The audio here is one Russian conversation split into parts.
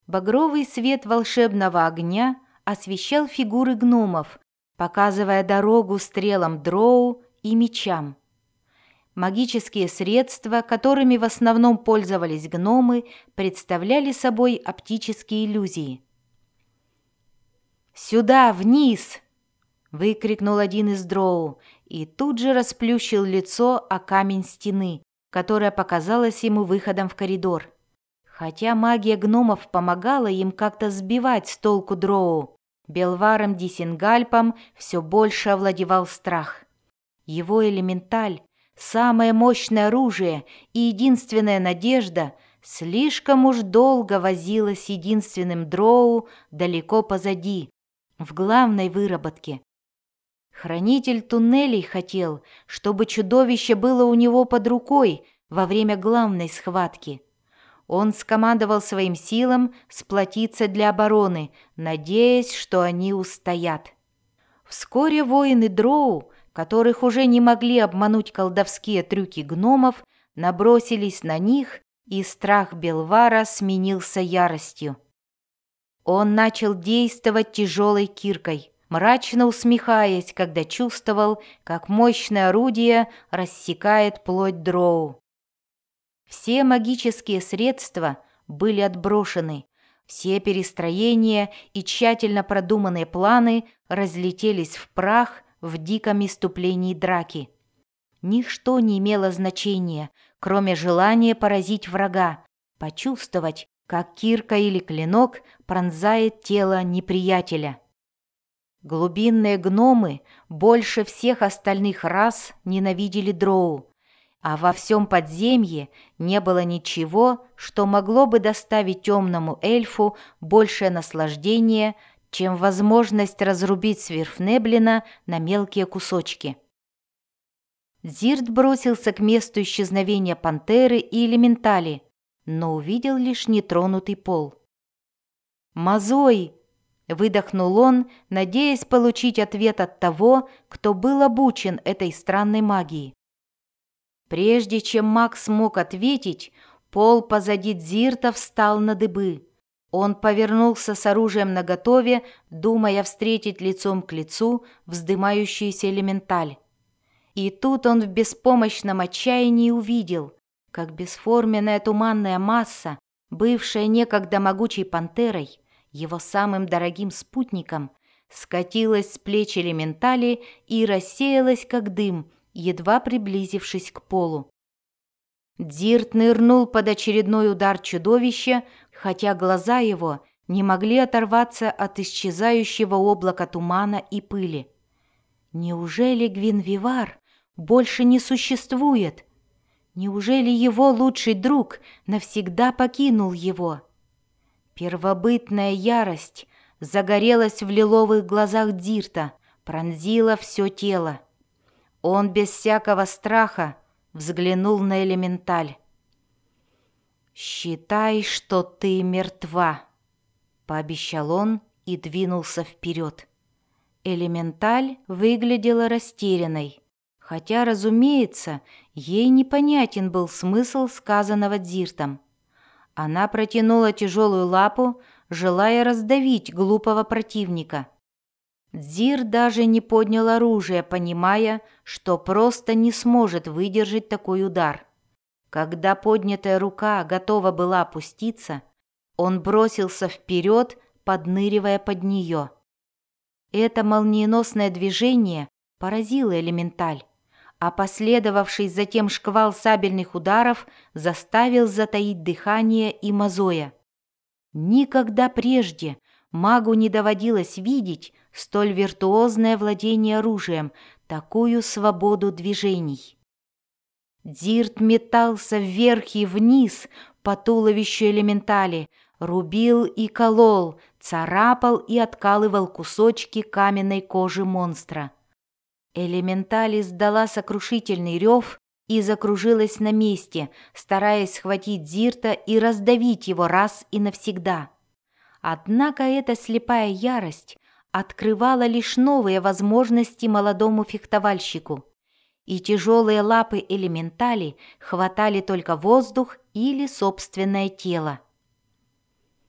Багровый свет волшебного огня освещал фигуры гномов, показывая дорогу стрелам дроу и мечам. Магические средства, которыми в основном пользовались гномы, представляли собой оптические иллюзии. «Сюда, вниз!» — выкрикнул один из дроу и тут же расплющил лицо о камень стены, которая показалась ему выходом в коридор. Хотя магия гномов помогала им как-то сбивать с толку дроу, Белваром Дисингальпом все больше овладевал страх. Его элементаль, самое мощное оружие и единственная надежда, слишком уж долго возилась с единственным дроу далеко позади, в главной выработке. Хранитель туннелей хотел, чтобы чудовище было у него под рукой во время главной схватки. Он скомандовал своим силам сплотиться для обороны, надеясь, что они устоят. Вскоре воины дроу, которых уже не могли обмануть колдовские трюки гномов, набросились на них, и страх Белвара сменился яростью. Он начал действовать тяжелой киркой, мрачно усмехаясь, когда чувствовал, как мощное орудие рассекает плоть дроу. Все магические средства были отброшены, все перестроения и тщательно продуманные планы разлетелись в прах в диком исступлении драки. Ничто не имело значения, кроме желания поразить врага, почувствовать, как кирка или клинок пронзает тело неприятеля. Глубинные гномы больше всех остальных рас ненавидели дроу, а во всем подземье не было ничего, что могло бы доставить темному эльфу большее наслаждение, чем возможность разрубить Сверфнеблина на мелкие кусочки. Дзирт бросился к месту исчезновения пантеры и элементали, но увидел лишь нетронутый пол. «Мазой!» — выдохнул он, надеясь получить ответ от того, кто был обучен этой странной магии. Прежде чем маг смог ответить, пол позади Дзирта встал на дыбы. Он повернулся с оружием наготове, думая встретить лицом к лицу вздымающуюся элементаль. И тут он в беспомощном отчаянии увидел, как бесформенная туманная масса, бывшая некогда могучей пантерой, его самым дорогим спутником, скатилась с плеч элементали и рассеялась, как дым, едва приблизившись к полу. Дзирт нырнул под очередной удар чудовища, хотя глаза его не могли оторваться от исчезающего облака тумана и пыли. Неужели Гвинвивар больше не существует? Неужели его лучший друг навсегда покинул его? Первобытная ярость загорелась в лиловых глазах Дзирта, пронзила все тело. Он без всякого страха взглянул на элементаль. «Считай, что ты мертва», — пообещал он и двинулся вперед. Элементаль выглядела растерянной, хотя, разумеется, ей непонятен был смысл сказанного Дзиртом. Она протянула тяжелую лапу, желая раздавить глупого противника. Дзир даже не поднял оружие, понимая, что просто не сможет выдержать такой удар. Когда поднятая рука готова была опуститься, он бросился вперед, подныривая под нее. Это молниеносное движение поразило элементаль, а последовавший затем шквал сабельных ударов заставил затаить дыхание и Мазоя. Никогда прежде магу не доводилось видеть столь виртуозное владение оружием, такую свободу движений. Дзирт метался вверх и вниз по туловищу элементали, рубил и колол, царапал и откалывал кусочки каменной кожи монстра. Элементаль издала сокрушительный рев и закружилась на месте, стараясь схватить Дзирта и раздавить его раз и навсегда. Однако эта слепая ярость открывала лишь новые возможности молодому фехтовальщику, и тяжелые лапы элементали хватали только воздух или собственное тело.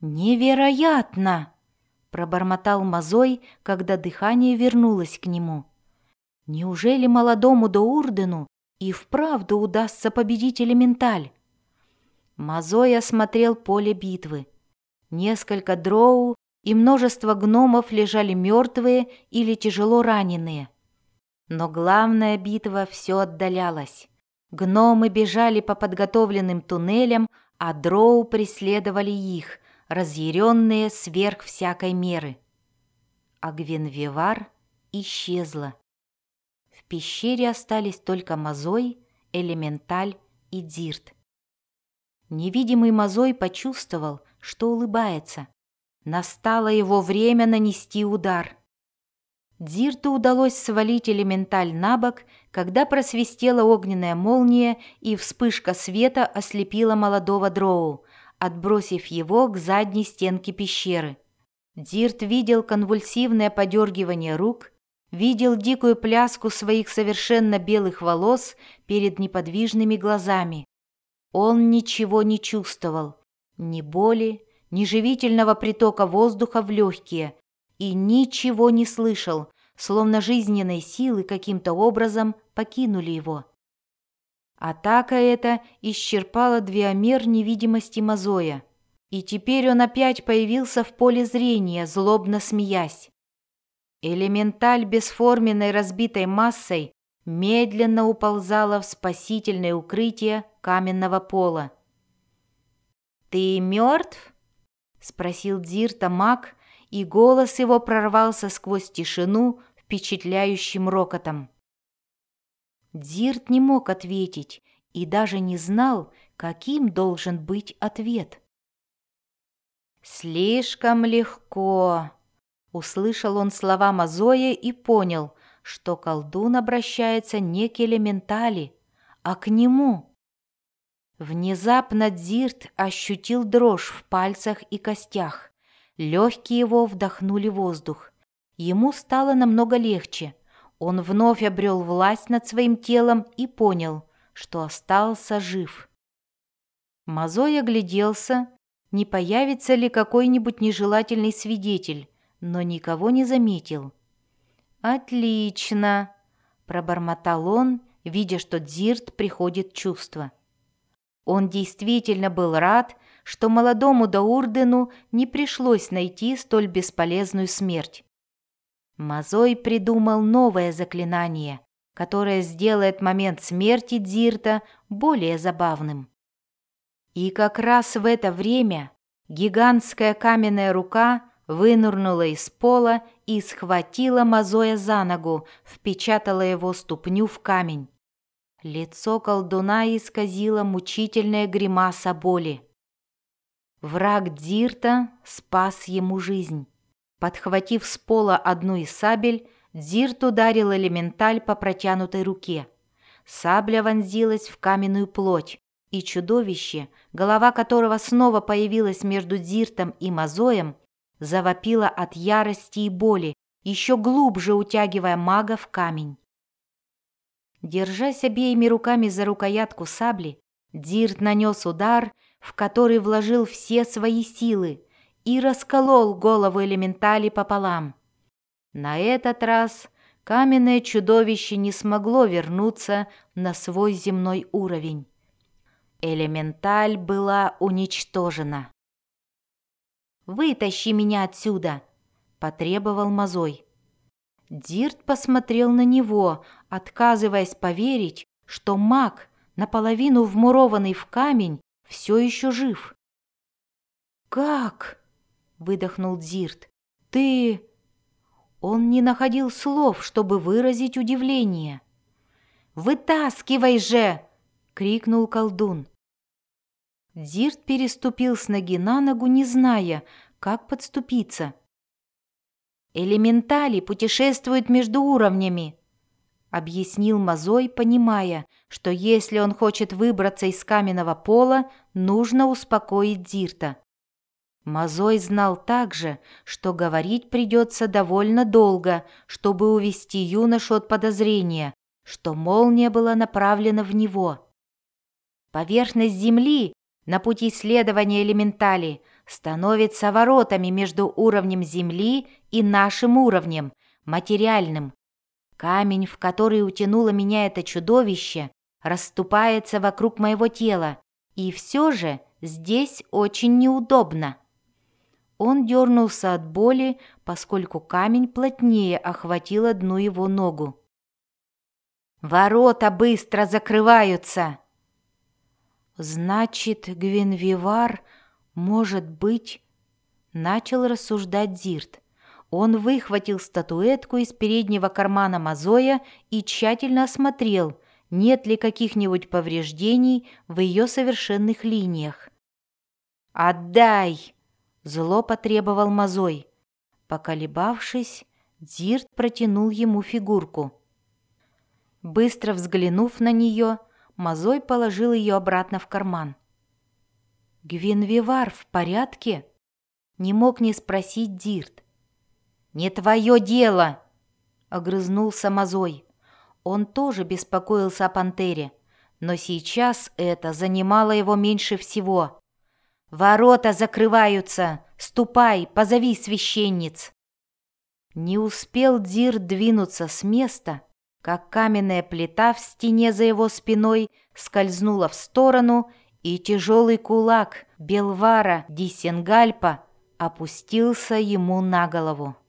«Невероятно!» — пробормотал Мазой, когда дыхание вернулось к нему. «Неужели молодому Доурдену и вправду удастся победить элементаль?» Мазой осмотрел поле битвы. Несколько дроу и множество гномов лежали мертвые или тяжело раненые. Но главная битва все отдалялась. Гномы бежали по подготовленным туннелям, а дроу преследовали их, разъяренные сверх всякой меры. А Гвенвивар исчезла. В пещере остались только Мазой, элементаль и Дзирт. Невидимый Мазой почувствовал, что улыбается. Настало его время нанести удар. Дзирту удалось свалить элементаль на бок, когда просвистела огненная молния, и вспышка света ослепила молодого дроу, отбросив его к задней стенке пещеры. Дзирт видел конвульсивное подергивание рук, видел дикую пляску своих совершенно белых волос перед неподвижными глазами. Он ничего не чувствовал, ни боли, ни живительного притока воздуха в легкие, и ничего не слышал, словно жизненные силы каким-то образом покинули его. Атака эта исчерпала двиомер невидимости Мазоя, и теперь он опять появился в поле зрения, злобно смеясь. Элементаль бесформенной разбитой массой медленно уползала в спасительное укрытие каменного пола. «Ты мертв?» — спросил Дзирта маг, и голос его прорвался сквозь тишину впечатляющим рокотом. Дзирт не мог ответить и даже не знал, каким должен быть ответ. «Слишком легко!» — услышал он слова Мазоя и понял, что колдун обращается не к элементали, а к нему. Внезапно Дзирт ощутил дрожь в пальцах и костях. Легкие его вдохнули воздух. Ему стало намного легче. Он вновь обрел власть над своим телом и понял, что остался жив. Мазой огляделся, не появится ли какой-нибудь нежелательный свидетель, но никого не заметил. «Отлично!» – пробормотал он, видя, что Дзирт приходит в чувство. Он действительно был рад, что молодому Доурдену не пришлось найти столь бесполезную смерть. Мазой придумал новое заклинание, которое сделает момент смерти Дзирта более забавным. И как раз в это время гигантская каменная рука вынырнула из пола и схватила Мазоя за ногу, впечатала его ступню в камень. Лицо колдуна исказило мучительная гримаса боли. Враг Дзирта спас ему жизнь. Подхватив с пола одну из сабель, Дзирт ударил элементаль по протянутой руке. Сабля вонзилась в каменную плоть, и чудовище, голова которого снова появилась между Дзиртом и Мазоем, завопило от ярости и боли, еще глубже утягивая мага в камень. Держась обеими руками за рукоятку сабли, Дзирт нанес удар, в который вложил все свои силы, и расколол голову элементали пополам. На этот раз каменное чудовище не смогло вернуться на свой земной уровень. Элементаль была уничтожена. «Вытащи меня отсюда!» – потребовал Мазой. Дзирт посмотрел на него, отказываясь поверить, что маг, наполовину вмурованный в камень, все еще жив. «Как?» – выдохнул Дзирт. «Ты...» Он не находил слов, чтобы выразить удивление. «Вытаскивай же!» – крикнул колдун. Дзирт переступил с ноги на ногу, не зная, как подступиться. «Элементали путешествуют между уровнями», — объяснил Мазой, понимая, что если он хочет выбраться из каменного пола, нужно успокоить Дзирта. Мазой знал также, что говорить придется довольно долго, чтобы увести юношу от подозрения, что молния была направлена в него. Поверхность Земли на пути следования элементали становится воротами между уровнем земли и нашим уровнем, материальным. Камень, в который утянуло меня это чудовище, расступается вокруг моего тела, и все же здесь очень неудобно». Он дернулся от боли, поскольку камень плотнее охватил одну его ногу. «Ворота быстро закрываются!» «Значит, Гвинвивар, может быть...» — начал рассуждать Дзирт. Он выхватил статуэтку из переднего кармана мозоя и тщательно осмотрел, нет ли каких-нибудь повреждений в ее совершенных линиях. «Отдай!» — зло потребовал мозой. Поколебавшись, Дзирт протянул ему фигурку. Быстро взглянув на нее, мозой положил ее обратно в карман. «Гвинвивар в порядке?» — не мог не спросить Дзирт. «Не твое дело!» — огрызнулся мозой. Он тоже беспокоился о пантере, но сейчас это занимало его меньше всего. «Ворота закрываются! Ступай, позови священниц!» Не успел Дзирт двинуться с места, как каменная плита в стене за его спиной скользнула в сторону, и тяжелый кулак Белвара Дисенгальпа опустился ему на голову.